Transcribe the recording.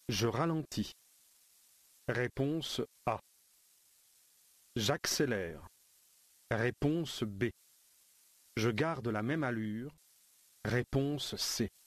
Je ralentis. Réponse A. J'accélère. Réponse B. Je garde la même allure. Réponse C.